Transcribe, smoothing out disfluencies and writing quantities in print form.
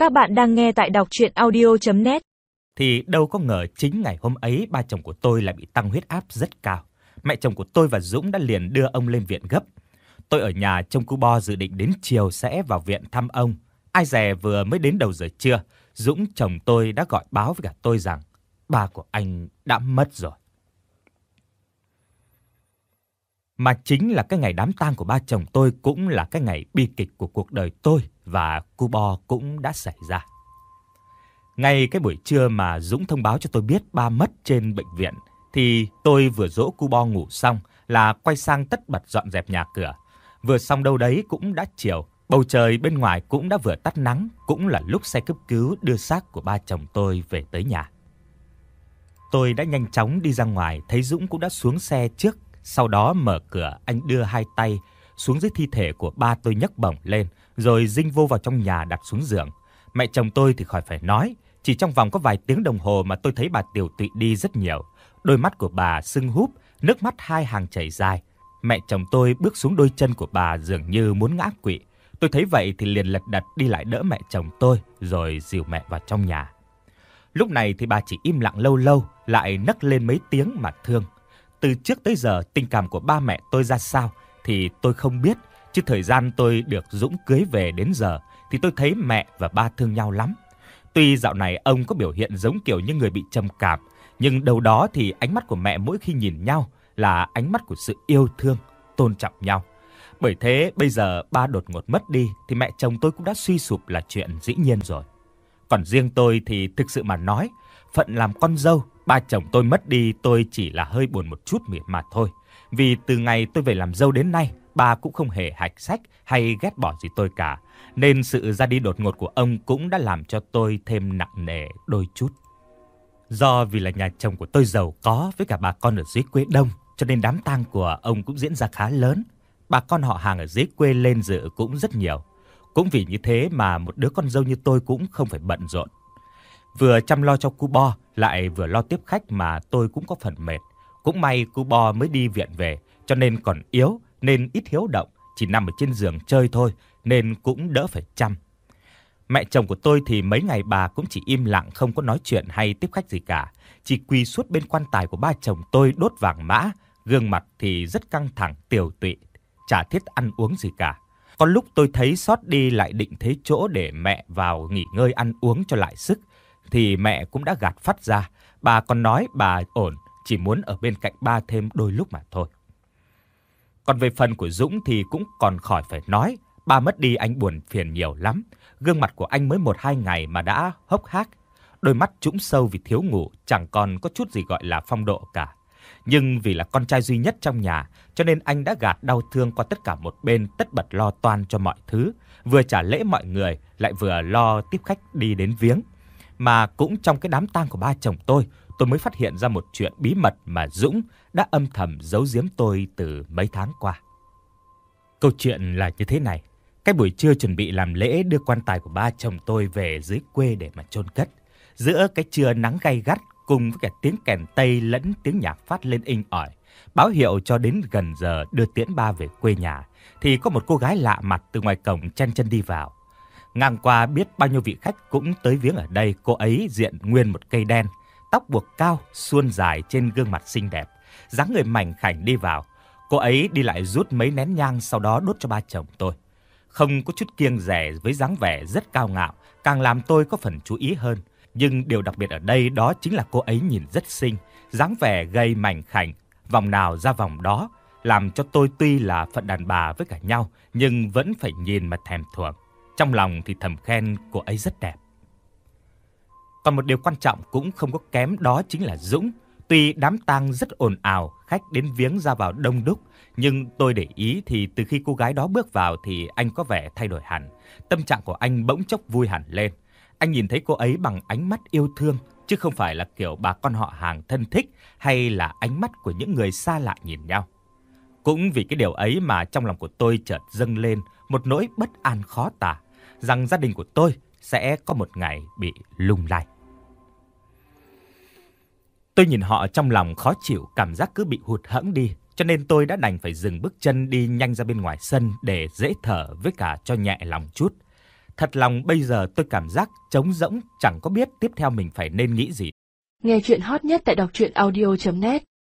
Các bạn đang nghe tại đọc truyện audio.net. Thì đâu có ngờ chính ngày hôm ấy ba chồng của tôi lại bị tăng huyết áp rất cao. Mẹ chồng của tôi và Dũng đã liền đưa ông lên viện gấp. Tôi ở nhà trông cu Bo dự định đến chiều sẽ vào viện thăm ông. Ai dè vừa mới đến đầu giờ trưa, Dũng chồng tôi đã gọi báo với cả tôi rằng ba của anh đã mất rồi. Mà chính là cái ngày đám tang của ba chồng tôi cũng là cái ngày bi kịch của cuộc đời tôi và cu Bo cũng đã xảy ra. Ngay cái buổi trưa mà Dũng thông báo cho tôi biết ba mất trên bệnh viện thì tôi vừa dỗ cu Bo ngủ xong là quay sang tất bật dọn dẹp nhà cửa. Vừa xong đâu đấy cũng đã chiều, bầu trời bên ngoài cũng đã vừa tắt nắng, cũng là lúc xe cấp cứu đưa xác của ba chồng tôi về tới nhà. Tôi đã nhanh chóng đi ra ngoài, thấy Dũng cũng đã xuống xe trước, sau đó mở cửa, anh đưa hai tay xuống dưới thi thể của ba tôi nhấc bổng lên, rồi dinh vô vào trong nhà đặt xuống giường. Mẹ chồng tôi thì khỏi phải nói, chỉ trong vòng có vài tiếng đồng hồ mà tôi thấy bà tiều tụy đi rất nhiều. Đôi mắt của bà sưng húp, nước mắt hai hàng chảy dài. Mẹ chồng tôi bước xuống đôi chân của bà dường như muốn ngã quỵ. Tôi thấy vậy thì liền lật đật đi lại đỡ mẹ chồng tôi, rồi dìu mẹ vào trong nhà. Lúc này thì bà chỉ im lặng lâu lâu, lại nấc lên mấy tiếng mà thương. Từ trước tới giờ tình cảm của ba mẹ tôi ra sao thì tôi không biết, chứ thời gian tôi được Dũng cưới về đến giờ thì tôi thấy mẹ và ba thương nhau lắm. Tuy dạo này ông có biểu hiện giống kiểu như người bị trầm cảm, nhưng đâu đó thì ánh mắt của mẹ mỗi khi nhìn nhau là ánh mắt của sự yêu thương, tôn trọng nhau. Bởi thế bây giờ ba đột ngột mất đi thì mẹ chồng tôi cũng đã suy sụp là chuyện dĩ nhiên rồi. Còn riêng tôi thì thực sự mà nói, phận làm con dâu, ba chồng tôi mất đi tôi chỉ là hơi buồn một chút mà thôi. Vì từ ngày tôi về làm dâu đến nay, ba cũng không hề hạch sách hay ghét bỏ gì tôi cả. Nên sự ra đi đột ngột của ông cũng đã làm cho tôi thêm nặng nề đôi chút. Do vì là nhà chồng của tôi giàu có với cả bà con ở dưới quê đông, cho nên đám tang của ông cũng diễn ra khá lớn. Bà con họ hàng ở dưới quê lên dự cũng rất nhiều. Cũng vì như thế mà một đứa con dâu như tôi cũng không phải bận rộn. Vừa chăm lo cho cu Bo, lại vừa lo tiếp khách mà tôi cũng có phần mệt. Cũng may cu Bo mới đi viện về, cho nên còn yếu, nên ít hiếu động, chỉ nằm ở trên giường chơi thôi, nên cũng đỡ phải chăm. Mẹ chồng của tôi thì mấy ngày bà cũng chỉ im lặng, không có nói chuyện hay tiếp khách gì cả. Chỉ quỳ suốt bên quan tài của ba chồng tôi đốt vàng mã, gương mặt thì rất căng thẳng, tiều tụy, chả thiết ăn uống gì cả. Có lúc tôi thấy xót đi lại định thấy chỗ để mẹ vào nghỉ ngơi ăn uống cho lại sức, thì mẹ cũng đã gạt phắt ra. Bà còn nói bà ổn, chỉ muốn ở bên cạnh ba thêm đôi lúc mà thôi. Còn về phần của Dũng thì cũng còn khỏi phải nói. Ba mất đi anh buồn phiền nhiều lắm. Gương mặt của anh mới 1-2 ngày mà đã hốc hác. Đôi mắt trũng sâu vì thiếu ngủ, chẳng còn có chút gì gọi là phong độ cả. Nhưng vì là con trai duy nhất trong nhà, cho nên anh đã gạt đau thương qua tất cả một bên, tất bật lo toan cho mọi thứ. Vừa trả lễ mọi người, lại vừa lo tiếp khách đi đến viếng. Mà cũng trong cái đám tang của ba chồng tôi mới phát hiện ra một chuyện bí mật mà Dũng đã âm thầm giấu giếm tôi từ mấy tháng qua. Câu chuyện là như thế này. Cái buổi trưa chuẩn bị làm lễ đưa quan tài của ba chồng tôi về dưới quê để mà chôn cất. Giữa cái trưa nắng gay gắt cùng với cả tiếng kèn tây lẫn tiếng nhạc phát lên inh ỏi, báo hiệu cho đến gần giờ đưa tiễn ba về quê nhà, thì có một cô gái lạ mặt từ ngoài cổng chen chân đi vào. Ngang qua biết bao nhiêu vị khách cũng tới viếng ở đây, cô ấy diện nguyên một cây đen, tóc buộc cao, suôn dài trên gương mặt xinh đẹp, dáng người mảnh khảnh đi vào. Cô ấy đi lại rút mấy nén nhang, sau đó đốt cho ba chồng tôi. Không có chút kiêng dè, với dáng vẻ rất cao ngạo, càng làm tôi có phần chú ý hơn. Nhưng điều đặc biệt ở đây đó chính là cô ấy nhìn rất xinh, dáng vẻ gầy mảnh khảnh, vòng nào ra vòng đó, làm cho tôi tuy là phận đàn bà với cả nhau, nhưng vẫn phải nhìn mà thèm thuồng. Trong lòng thì thầm khen cô ấy rất đẹp. Còn một điều quan trọng cũng không có kém, đó chính là Dũng. Tuy đám tang rất ồn ào, khách đến viếng ra vào đông đúc, nhưng tôi để ý thì từ khi cô gái đó bước vào thì anh có vẻ thay đổi hẳn. Tâm trạng của anh bỗng chốc vui hẳn lên. Anh nhìn thấy cô ấy bằng ánh mắt yêu thương, chứ không phải là kiểu bà con họ hàng thân thích hay là ánh mắt của những người xa lạ nhìn nhau. Cũng vì cái điều ấy mà trong lòng của tôi chợt dâng lên một nỗi bất an khó tả, rằng gia đình của tôi sẽ có một ngày bị lung lay. Tôi nhìn họ trong lòng khó chịu, cảm giác cứ bị hụt hẫng đi, cho nên tôi đã đành phải dừng bước chân đi nhanh ra bên ngoài sân để dễ thở với cả cho nhẹ lòng chút. Thật lòng bây giờ tôi cảm giác trống rỗng, chẳng có biết tiếp theo mình phải nên nghĩ gì. Nghe chuyện hot nhất tại đọc truyện audio.net